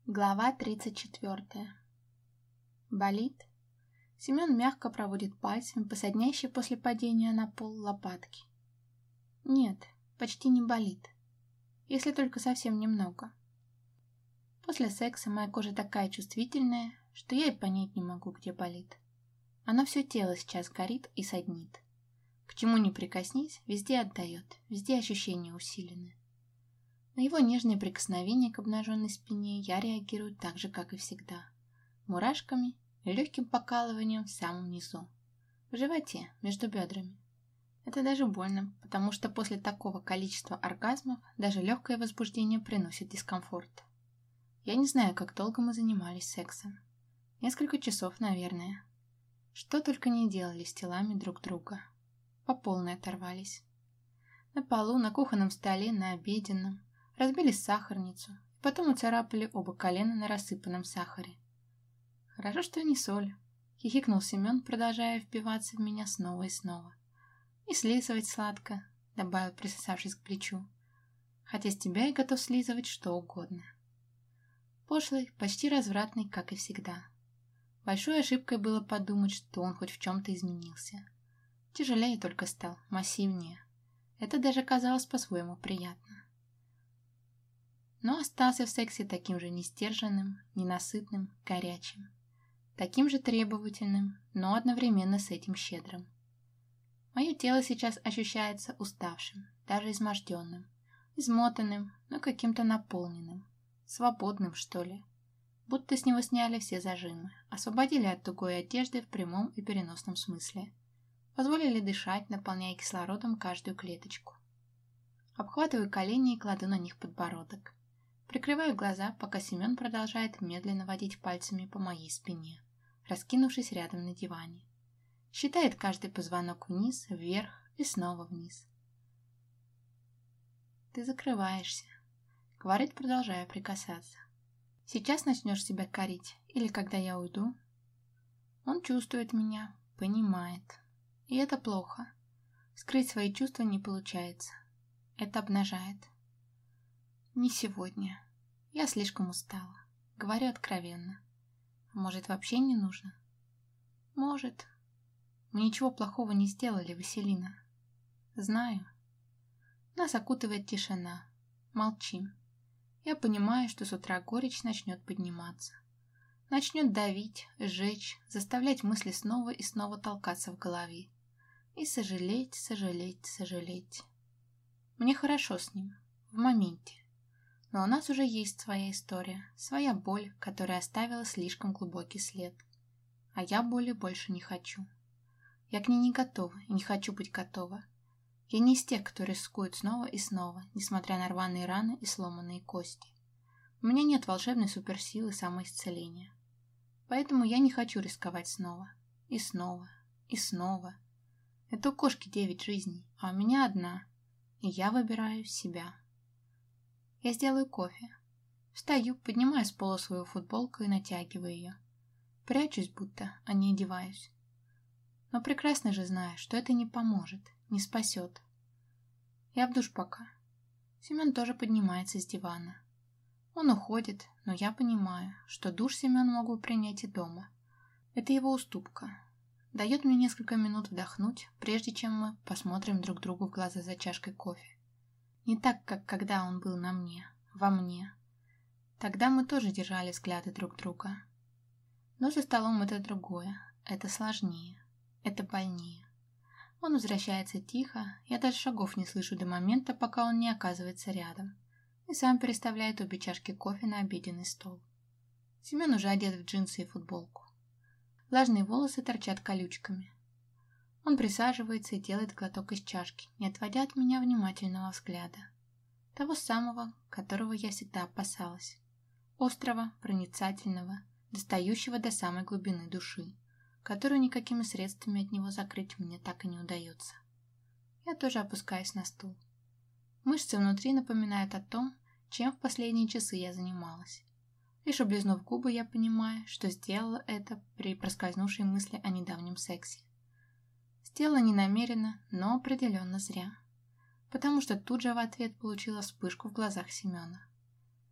Глава 34. Болит? Семен мягко проводит пальцами по соднящей после падения на пол лопатке. Нет, почти не болит. Если только совсем немного. После секса моя кожа такая чувствительная, что я и понять не могу, где болит. Оно все тело сейчас горит и саднит. К чему ни прикоснись, везде отдает, везде ощущения усилены. На его нежные прикосновения к обнаженной спине я реагирую так же, как и всегда. Мурашками и легким покалыванием в самом низу. В животе, между бедрами. Это даже больно, потому что после такого количества оргазмов даже легкое возбуждение приносит дискомфорт. Я не знаю, как долго мы занимались сексом. Несколько часов, наверное. Что только не делали с телами друг друга. По полной оторвались. На полу, на кухонном столе, на обеденном. Разбили сахарницу, и потом уцарапали оба колена на рассыпанном сахаре. «Хорошо, что не соль», — хихикнул Семен, продолжая впиваться в меня снова и снова. «И слизывать сладко», — добавил, присосавшись к плечу. «Хотя с тебя я готов слизывать что угодно». Пошлый, почти развратный, как и всегда. Большой ошибкой было подумать, что он хоть в чем-то изменился. Тяжелее только стал, массивнее. Это даже казалось по-своему приятно. Но остался в сексе таким же нестерженным, ненасытным, горячим. Таким же требовательным, но одновременно с этим щедрым. Мое тело сейчас ощущается уставшим, даже изможденным, измотанным, но каким-то наполненным, свободным, что ли. Будто с него сняли все зажимы, освободили от тугой одежды в прямом и переносном смысле. Позволили дышать, наполняя кислородом каждую клеточку. Обхватываю колени и кладу на них подбородок. Прикрываю глаза, пока Семен продолжает медленно водить пальцами по моей спине, раскинувшись рядом на диване. Считает каждый позвонок вниз, вверх и снова вниз. «Ты закрываешься», — говорит, продолжая прикасаться. «Сейчас начнешь себя корить, или когда я уйду?» Он чувствует меня, понимает. И это плохо. Скрыть свои чувства не получается. Это обнажает. Не сегодня. Я слишком устала. Говорю откровенно. Может, вообще не нужно? Может. Мы ничего плохого не сделали, Василина. Знаю. Нас окутывает тишина. Молчим. Я понимаю, что с утра горечь начнет подниматься. Начнет давить, сжечь, заставлять мысли снова и снова толкаться в голове. И сожалеть, сожалеть, сожалеть. Мне хорошо с ним. В моменте. Но у нас уже есть своя история, своя боль, которая оставила слишком глубокий след. А я боли больше не хочу. Я к ней не готова и не хочу быть готова. Я не из тех, кто рискует снова и снова, несмотря на рваные раны и сломанные кости. У меня нет волшебной суперсилы самоисцеления. Поэтому я не хочу рисковать снова. И снова. И снова. Это у кошки 9 жизней, а у меня одна. И я выбираю себя. Я сделаю кофе. Встаю, поднимаю с пола свою футболку и натягиваю ее. Прячусь будто, а не одеваюсь. Но прекрасно же знаю, что это не поможет, не спасет. Я в душ пока. Семен тоже поднимается с дивана. Он уходит, но я понимаю, что душ Семен мог бы принять и дома. Это его уступка. Дает мне несколько минут вдохнуть, прежде чем мы посмотрим друг другу в глаза за чашкой кофе. Не так, как когда он был на мне, во мне. Тогда мы тоже держали взгляды друг друга. Но за столом это другое, это сложнее, это больнее. Он возвращается тихо, я даже шагов не слышу до момента, пока он не оказывается рядом, и сам переставляет обе чашки кофе на обеденный стол. Семен уже одет в джинсы и футболку. Влажные волосы торчат колючками. Он присаживается и делает глоток из чашки, не отводя от меня внимательного взгляда. Того самого, которого я всегда опасалась. Острого, проницательного, достающего до самой глубины души, которую никакими средствами от него закрыть мне так и не удается. Я тоже опускаюсь на стул. Мышцы внутри напоминают о том, чем в последние часы я занималась. Лишь облизнув губы, я понимаю, что сделала это при проскользнувшей мысли о недавнем сексе. Сделала не намеренно, но определенно зря. Потому что тут же в ответ получила вспышку в глазах Семена.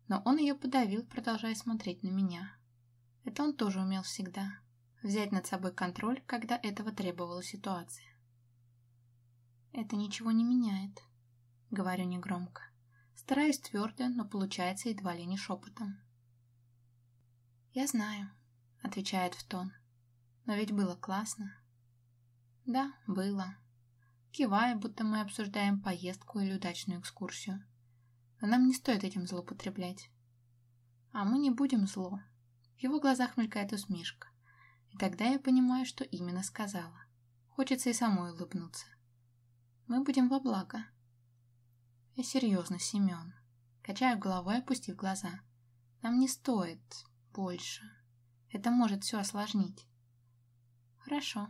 Но он ее подавил, продолжая смотреть на меня. Это он тоже умел всегда. Взять над собой контроль, когда этого требовала ситуация. «Это ничего не меняет», — говорю негромко. Стараюсь твердо, но получается едва ли не шепотом. «Я знаю», — отвечает в тон. «Но ведь было классно». «Да, было». Кивая, будто мы обсуждаем поездку или удачную экскурсию. Но нам не стоит этим злоупотреблять. А мы не будем зло. В его глазах мелькает усмешка. И тогда я понимаю, что именно сказала. Хочется и самой улыбнуться. Мы будем во благо. Я серьезно, Семен. Качаю головой, опустив глаза. Нам не стоит больше. Это может все осложнить. Хорошо.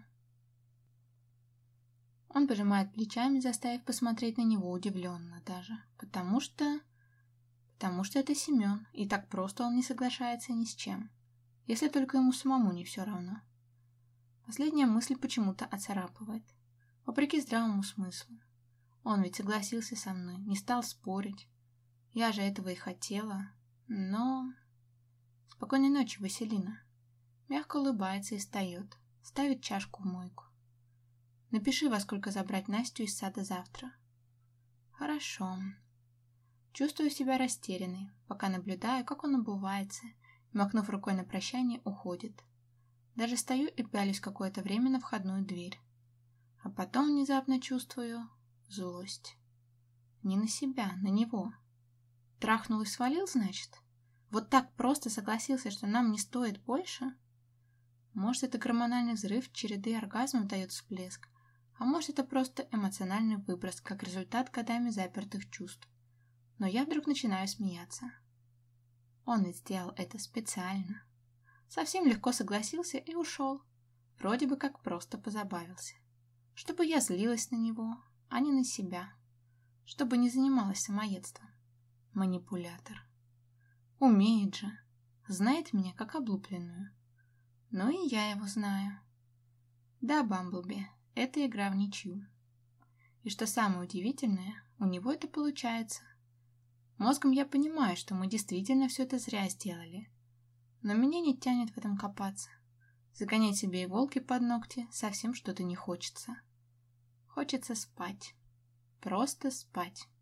Он пожимает плечами, заставив посмотреть на него удивленно даже. Потому что это Семен, и так просто он не соглашается ни с чем. Если только ему самому не все равно. Последняя мысль почему-то оцарапывает. Вопреки здравому смыслу. Он ведь согласился со мной, не стал спорить. Я же этого и хотела. Но... Спокойной ночи, Василина. Мягко улыбается и встает. Ставит чашку в мойку. Напиши, во сколько забрать Настю из сада завтра. Хорошо. Чувствую себя растерянной, пока наблюдаю, как он обувается, и, махнув рукой на прощание, уходит. Даже стою и пялюсь какое-то время на входную дверь. А потом внезапно чувствую злость. Не на себя, на него. Трахнул и свалил, значит? Вот так просто согласился, что нам не стоит больше? Может, это гормональный взрыв череды оргазмов дает всплеск, а может, это просто эмоциональный выброс, как результат годами запертых чувств. Но я вдруг начинаю смеяться. Он ведь сделал это специально. Совсем легко согласился и ушел. Вроде бы как просто позабавился. Чтобы я злилась на него, а не на себя. Чтобы не занималась самоедством. Манипулятор. Умеет же. Знает меня как облупленную. Ну и я его знаю. Да, Бамблби, это игра в ничью. И что самое удивительное, у него это получается. Мозгом я понимаю, что мы действительно все это зря сделали. Но меня не тянет в этом копаться. Загонять себе иголки под ногти совсем что-то не хочется. Хочется спать. Просто спать.